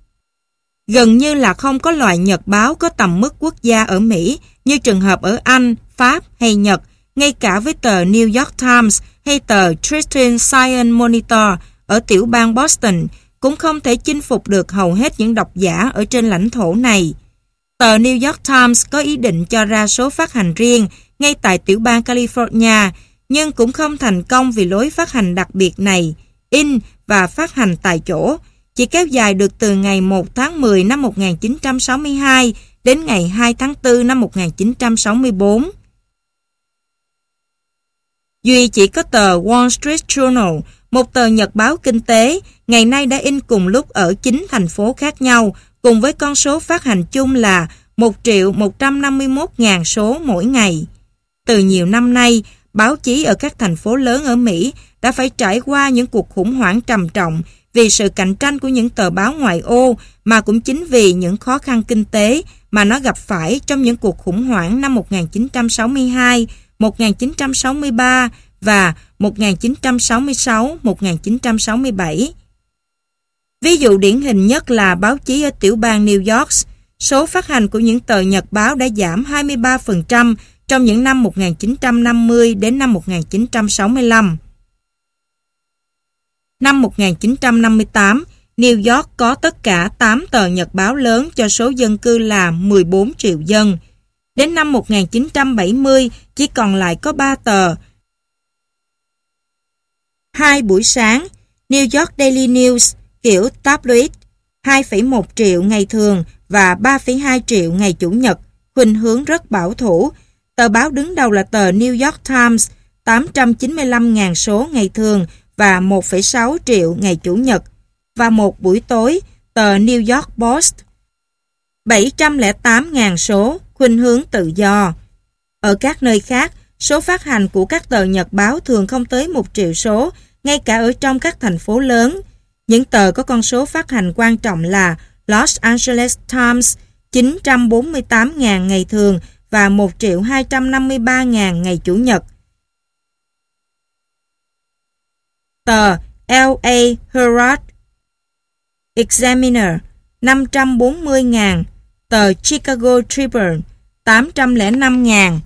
Gần như là không có loại nhật báo có tầm mức quốc gia ở Mỹ như trường hợp ở Anh, Pháp hay Nhật, ngay cả với tờ New York Times hay tờ Christian Science Monitor ở tiểu bang Boston cũng không thể chinh phục được hầu hết những độc giả ở trên lãnh thổ này. Tờ New York Times có ý định cho ra số phát hành riêng ngay tại tiểu bang California, nhưng cũng không thành công vì lối phát hành đặc biệt này, in và phát hành tại chỗ, chỉ kéo dài được từ ngày 1 tháng 10 năm 1962 đến ngày 2 tháng 4 năm 1964. duy chỉ có tờ Wall Street Journal, một tờ nhật báo kinh tế, ngày nay đã in cùng lúc ở 9 thành phố khác nhau, cùng với con số phát hành chung là 1.151.000 số mỗi ngày. Từ nhiều năm nay, báo chí ở các thành phố lớn ở Mỹ đã phải trải qua những cuộc khủng hoảng trầm trọng vì sự cạnh tranh của những tờ báo ngoại ô, mà cũng chính vì những khó khăn kinh tế mà nó gặp phải trong những cuộc khủng hoảng năm 1962, 1963 và 1966-1967. Ví dụ điển hình nhất là báo chí ở tiểu bang New York. Số phát hành của những tờ nhật báo đã giảm 23% trong những năm 1950 đến năm 1965. Năm 1958, New York có tất cả 8 tờ nhật báo lớn cho số dân cư là 14 triệu dân. Đến năm 1970, chỉ còn lại có 3 tờ. 2 buổi sáng, New York Daily News kiểu tabloid, 2,1 triệu ngày thường và 3,2 triệu ngày Chủ nhật, khuynh hướng rất bảo thủ. Tờ báo đứng đầu là tờ New York Times, 895.000 số ngày thường và 1,6 triệu ngày Chủ nhật. Và một buổi tối, tờ New York Post, 708.000 số, khuynh hướng tự do. Ở các nơi khác, số phát hành của các tờ nhật báo thường không tới 1 triệu số, ngay cả ở trong các thành phố lớn. Những tờ có con số phát hành quan trọng là Los Angeles Times, 948.000 ngày thường và 1.253.000 ngày Chủ nhật. Tờ LA Herald Examiner, 540.000. Tờ Chicago Tribune, 805.000.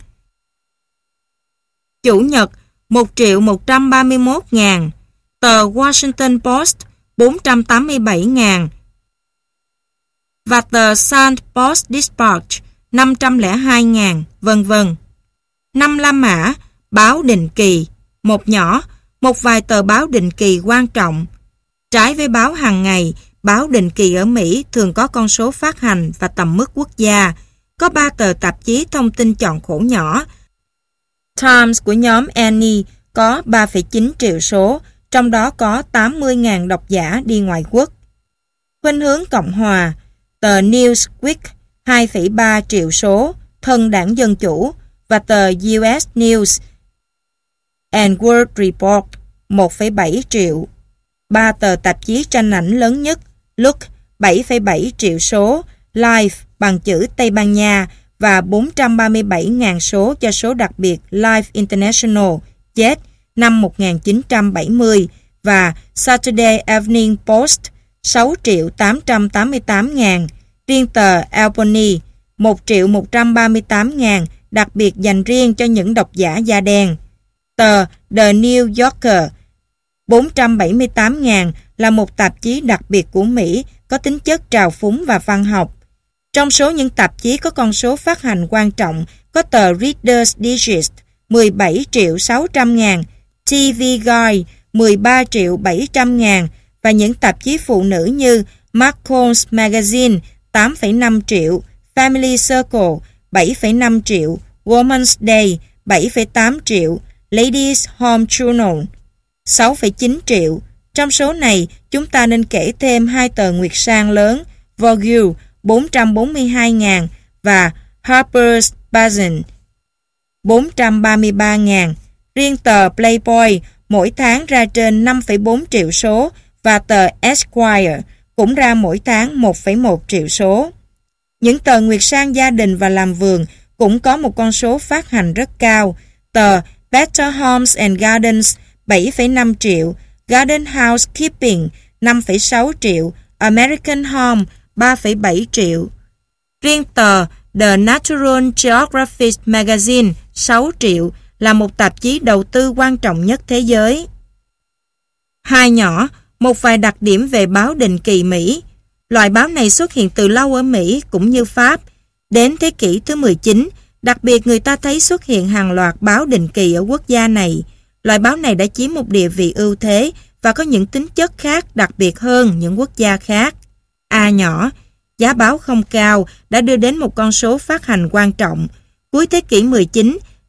Chủ nhật, 1.131.000. Tờ Washington Post, 487.000. Và tờ Sun Post Dispatch, 502.000, vân vân. 5 La Mã, báo định kỳ. Một nhỏ, một vài tờ báo định kỳ quan trọng. Trái với báo hàng ngày, báo định kỳ ở Mỹ thường có con số phát hành và tầm mức quốc gia. Có 3 tờ tạp chí thông tin chọn khổ nhỏ. Times của nhóm Annie có 3,9 triệu số, trong đó có 80.000 độc giả đi ngoại quốc. Khuynh hướng Cộng hòa, tờ Newsweek 2,3 triệu số, thân đảng Dân Chủ, và tờ US News and World Report 1,7 triệu. 3 tờ tạp chí tranh ảnh lớn nhất, Look 7,7 triệu số, Life bằng chữ Tây Ban Nha và 437.000 số cho số đặc biệt Life International, chết năm 1970, và Saturday Evening Post 6.888.000. Riêng tờ Albany 1.138.000, đặc biệt dành riêng cho những độc giả da đen. Tờ The New Yorker 478.000 là một tạp chí đặc biệt của Mỹ có tính chất trào phúng và văn học. Trong số những tạp chí có con số phát hành quan trọng có tờ Reader's Digest 17.600.000, TV Guide 13.700.000 và những tạp chí phụ nữ như Macom's Magazine 8,5 triệu, Family Circle 7,5 triệu, Woman's Day 7,8 triệu, Ladies Home Journal 6,9 triệu. Trong số này, chúng ta nên kể thêm 2 tờ nguyệt sang lớn, Vogue 442.000 và Harper's Bazaar 433.000. Riêng tờ Playboy mỗi tháng ra trên 5,4 triệu số và tờ Esquire cũng ra mỗi tháng 1,1 triệu số. Những tờ nguyệt sang gia đình và làm vườn cũng có một con số phát hành rất cao. Tờ Better Homes and Gardens 7,5 triệu, Garden Housekeeping 5,6 triệu, American Home 3,7 triệu. Riêng tờ The Natural Geographic Magazine 6 triệu là một tạp chí đầu tư quan trọng nhất thế giới. 2 nhỏ, một vài đặc điểm về báo định kỳ Mỹ. Loại báo này xuất hiện từ lâu ở Mỹ cũng như Pháp. Đến thế kỷ thứ 19, đặc biệt người ta thấy xuất hiện hàng loạt báo định kỳ ở quốc gia này. Loại báo này đã chiếm một địa vị ưu thế và có những tính chất khác đặc biệt hơn những quốc gia khác. A nhỏ, giá báo không cao đã đưa đến một con số phát hành quan trọng. Cuối thế kỷ 19,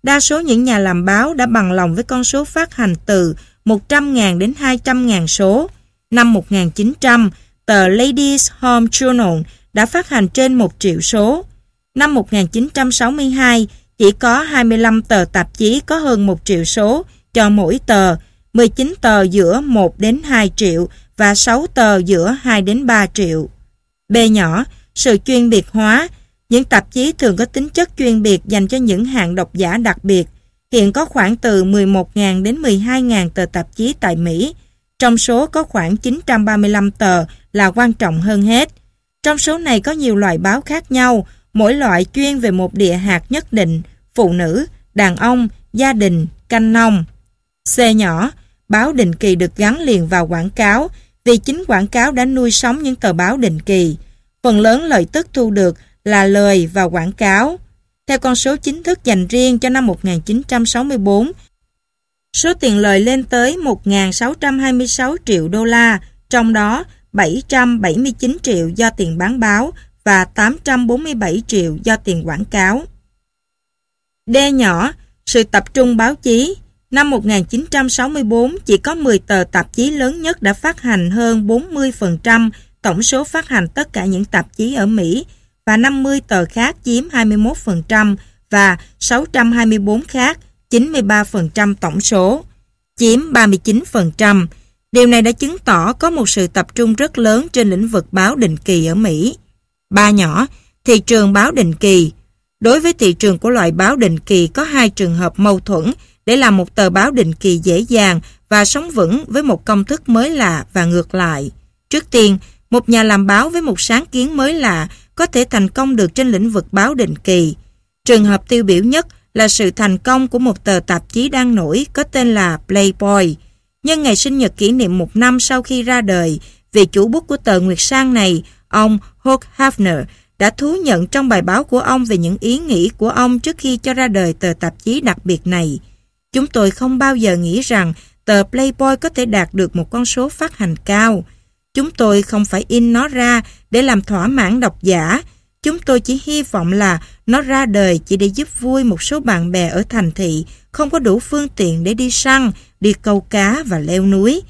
Đa số những nhà làm báo đã bằng lòng với con số phát hành từ 100.000 đến 200.000 số. Năm 1900, tờ Ladies Home Journal đã phát hành trên 1 triệu số. Năm 1962, chỉ có 25 tờ tạp chí có hơn 1 triệu số cho mỗi tờ, 19 tờ giữa 1 đến 2 triệu và 6 tờ giữa 2 đến 3 triệu. B nhỏ, sự chuyên biệt hóa. Những tạp chí thường có tính chất chuyên biệt dành cho những hạng độc giả đặc biệt. Hiện có khoảng từ 11.000 đến 12.000 tờ tạp chí tại Mỹ. Trong số có khoảng 935 tờ là quan trọng hơn hết. Trong số này có nhiều loại báo khác nhau, mỗi loại chuyên về một địa hạt nhất định: phụ nữ, đàn ông, gia đình, canh nông. C nhỏ, báo định kỳ được gắn liền vào quảng cáo, vì chính quảng cáo đã nuôi sống những tờ báo định kỳ. Phần lớn lợi tức thu được là lời vào quảng cáo. Theo con số chính thức dành riêng cho năm 1964, số tiền lời lên tới 1.626 triệu đô la, trong đó 779 triệu do tiền bán báo và 847 triệu do tiền quảng cáo. D nhỏ, sự tập trung báo chí. Năm 1964, chỉ có 10 tờ tạp chí lớn nhất đã phát hành hơn 40% tổng số phát hành tất cả những tạp chí ở Mỹ, và 50 tờ khác chiếm 21% và 624 khác 93% tổng số, chiếm 39%. Điều này đã chứng tỏ có một sự tập trung rất lớn trên lĩnh vực báo định kỳ ở Mỹ. Ba nhỏ, thị trường báo định kỳ. Đối với thị trường của loại báo định kỳ có hai trường hợp mâu thuẫn để làm một tờ báo định kỳ dễ dàng và sống vững với một công thức mới lạ và ngược lại. Trước tiên, một nhà làm báo với một sáng kiến mới lạ có thể thành công được trên lĩnh vực báo định kỳ. Trường hợp tiêu biểu nhất là sự thành công của một tờ tạp chí đang nổi có tên là Playboy. Nhân ngày sinh nhật kỷ niệm 1 năm sau khi ra đời, vị chủ bút của tờ Nguyệt Sang này, ông Hugh Hefner, đã thú nhận trong bài báo của ông về những ý nghĩ của ông trước khi cho ra đời tờ tạp chí đặc biệt này. Chúng tôi không bao giờ nghĩ rằng tờ Playboy có thể đạt được một con số phát hành cao. Chúng tôi không phải in nó ra để làm thỏa mãn độc giả. Chúng tôi chỉ hy vọng là nó ra đời chỉ để giúp vui một số bạn bè ở thành thị không có đủ phương tiện để đi săn, đi câu cá và leo núi.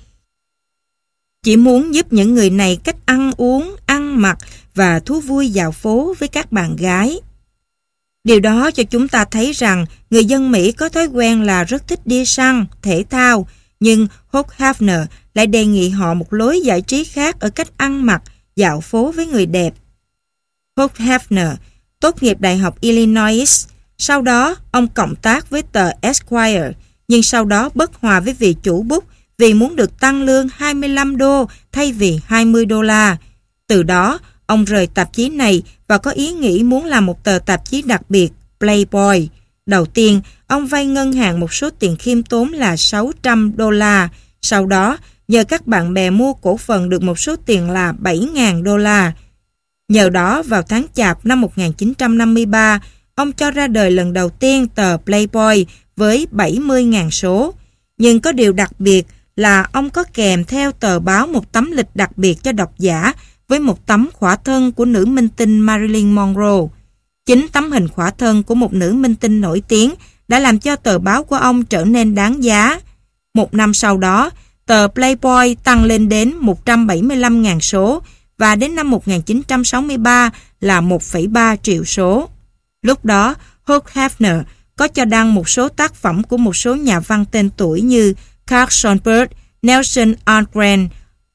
Chỉ muốn giúp những người này cách ăn uống, ăn mặc và thú vui dạo phố với các bạn gái. Điều đó cho chúng ta thấy rằng người dân Mỹ có thói quen là rất thích đi săn, thể thao, nhưng Hugh Hefner lại đề nghị họ một lối giải trí khác ở cách ăn mặc, dạo phố với người đẹp. Hugh Hefner tốt nghiệp Đại học Illinois, sau đó ông cộng tác với tờ Esquire, nhưng sau đó bất hòa với vị chủ bút vì muốn được tăng lương 25 đô thay vì 20 đô la. Từ đó, ông rời tạp chí này và có ý nghĩ muốn làm một tờ tạp chí đặc biệt, Playboy. Đầu tiên, ông vay ngân hàng một số tiền khiêm tốn là 600 đô la. Sau đó, nhờ các bạn bè mua cổ phần được một số tiền là 7.000 đô la. Nhờ đó, vào tháng Chạp năm 1953, ông cho ra đời lần đầu tiên tờ Playboy với 70.000 số. Nhưng có điều đặc biệt là ông có kèm theo tờ báo một tấm lịch đặc biệt cho độc giả với một tấm khỏa thân của nữ minh tinh Marilyn Monroe. Chính tấm hình khỏa thân của một nữ minh tinh nổi tiếng đã làm cho tờ báo của ông trở nên đáng giá. Một năm sau đó, tờ Playboy tăng lên đến 175.000 số và đến năm 1963 là 1,3 triệu số. Lúc đó, Hugh Hefner có cho đăng một số tác phẩm của một số nhà văn tên tuổi như Carl Sandburg, Nelson Algren,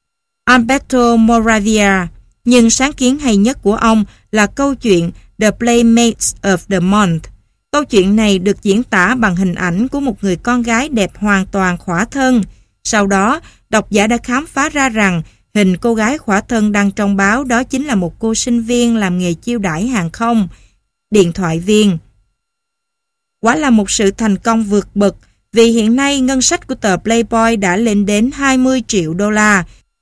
Alberto Moravia, nhưng sáng kiến hay nhất của ông là câu chuyện The Playmates of the Month. Câu chuyện này được diễn tả bằng hình ảnh của một người con gái đẹp hoàn toàn khỏa thân. Sau đó, độc giả đã khám phá ra rằng hình cô gái khỏa thân đăng trong báo đó chính là một cô sinh viên làm nghề chiêu đãi hàng không, điện thoại viên. Quả là một sự thành công vượt bậc, vì hiện nay ngân sách của tờ Playboy đã lên đến 20 triệu đô la,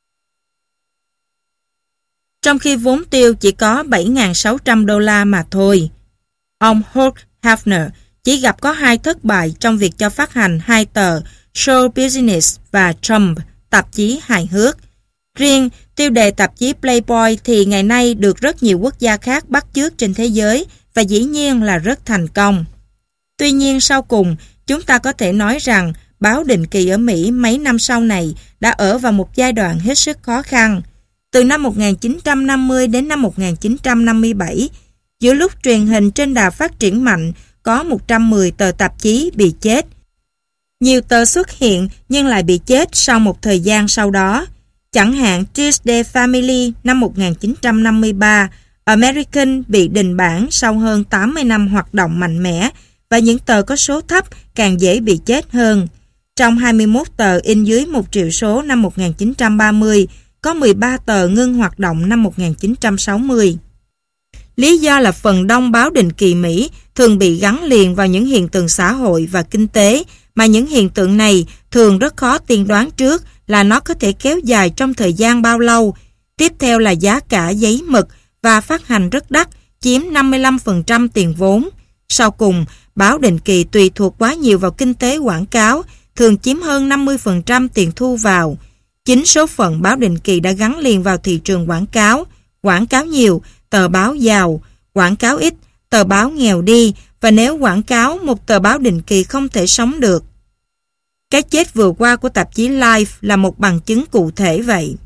trong khi vốn tiêu chỉ có 7.600 đô la mà thôi. Ông Hugh Hefner chỉ gặp có 2 thất bại trong việc cho phát hành 2 tờ Show Business và Trump, tạp chí hài hước. Riêng tiêu đề tạp chí Playboy thì ngày nay được rất nhiều quốc gia khác bắt chước trên thế giới và dĩ nhiên là rất thành công. Tuy nhiên sau cùng, chúng ta có thể nói rằng báo định kỳ ở Mỹ mấy năm sau này đã ở vào một giai đoạn hết sức khó khăn. Từ năm 1950 đến năm 1957, giữa lúc truyền hình trên đà phát triển mạnh, có 110 tờ tạp chí bị chết. Nhiều tờ xuất hiện nhưng lại bị chết sau một thời gian sau đó. Chẳng hạn Tuesday Family năm 1953, American bị đình bản sau hơn 80 năm hoạt động mạnh mẽ, và những tờ có số thấp càng dễ bị chết hơn. Trong 21 tờ in dưới 1 triệu số năm 1930, có 13 tờ ngưng hoạt động năm 1960. Lý do là phần đông báo định kỳ Mỹ thường bị gắn liền vào những hiện tượng xã hội và kinh tế, mà những hiện tượng này thường rất khó tiên đoán trước là nó có thể kéo dài trong thời gian bao lâu. Tiếp theo là giá cả giấy mực và phát hành rất đắt, chiếm 55% tiền vốn. Sau cùng, báo định kỳ tùy thuộc quá nhiều vào kinh tế quảng cáo, thường chiếm hơn 50% tiền thu vào. Chính số phận báo định kỳ đã gắn liền vào thị trường quảng cáo nhiều, tờ báo giàu, quảng cáo ít, tờ báo nghèo đi, và nếu quảng cáo, một tờ báo định kỳ không thể sống được. Cái chết vừa qua của tạp chí Life là một bằng chứng cụ thể vậy.